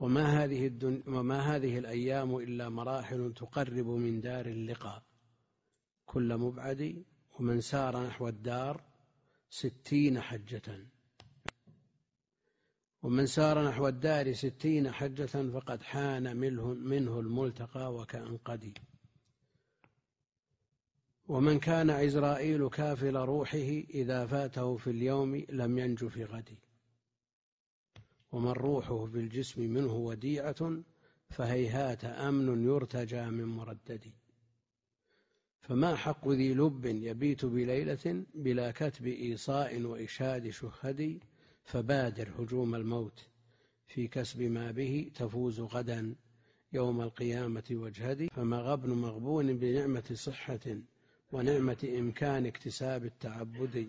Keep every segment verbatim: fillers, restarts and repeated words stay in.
وما هذه, الدن... وما هذه الأيام إلا مراحل تقرب من دار اللقاء كل مبعد، ومن سار نحو الدار ستين حجة ومن سار نحو الدار ستين حجة فقد حان منه الملتقى وكأنقدي. ومن كان عزرائيل كافل روحه إذا فاته في اليوم لم ينج في غد، ومن روحه في الجسم منه وديعة فهيهات أمن يرتجى من مردد. فما حق ذي لب يبيت بليلة بلا كتب إيصاء وإشهاد شهد، فبادر هجوم الموت في كسب ما به تفوز غدا يوم القيامة واجهد. فما غبن مغبون بنعمة صحة ونعمة إمكان اكتساب التعبد،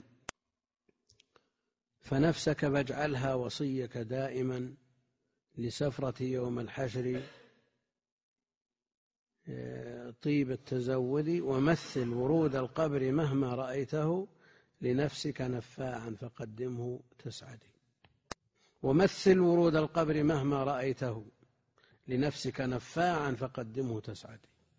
فنفسك فاجعلها وصيك دائما لسفرة يوم الحشر طيب التزود. ومثل ورود القبر مهما رأيته لنفسك نفاعا فقدمه تسعد. ومثل ورود القبر مهما رأيته لنفسك نفاعا فقدمه تسعد.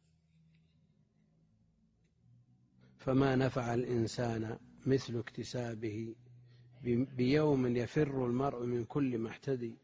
فما نفع الإنسان مثل اكتسابه بيوم يفر المرء من كل محتدي،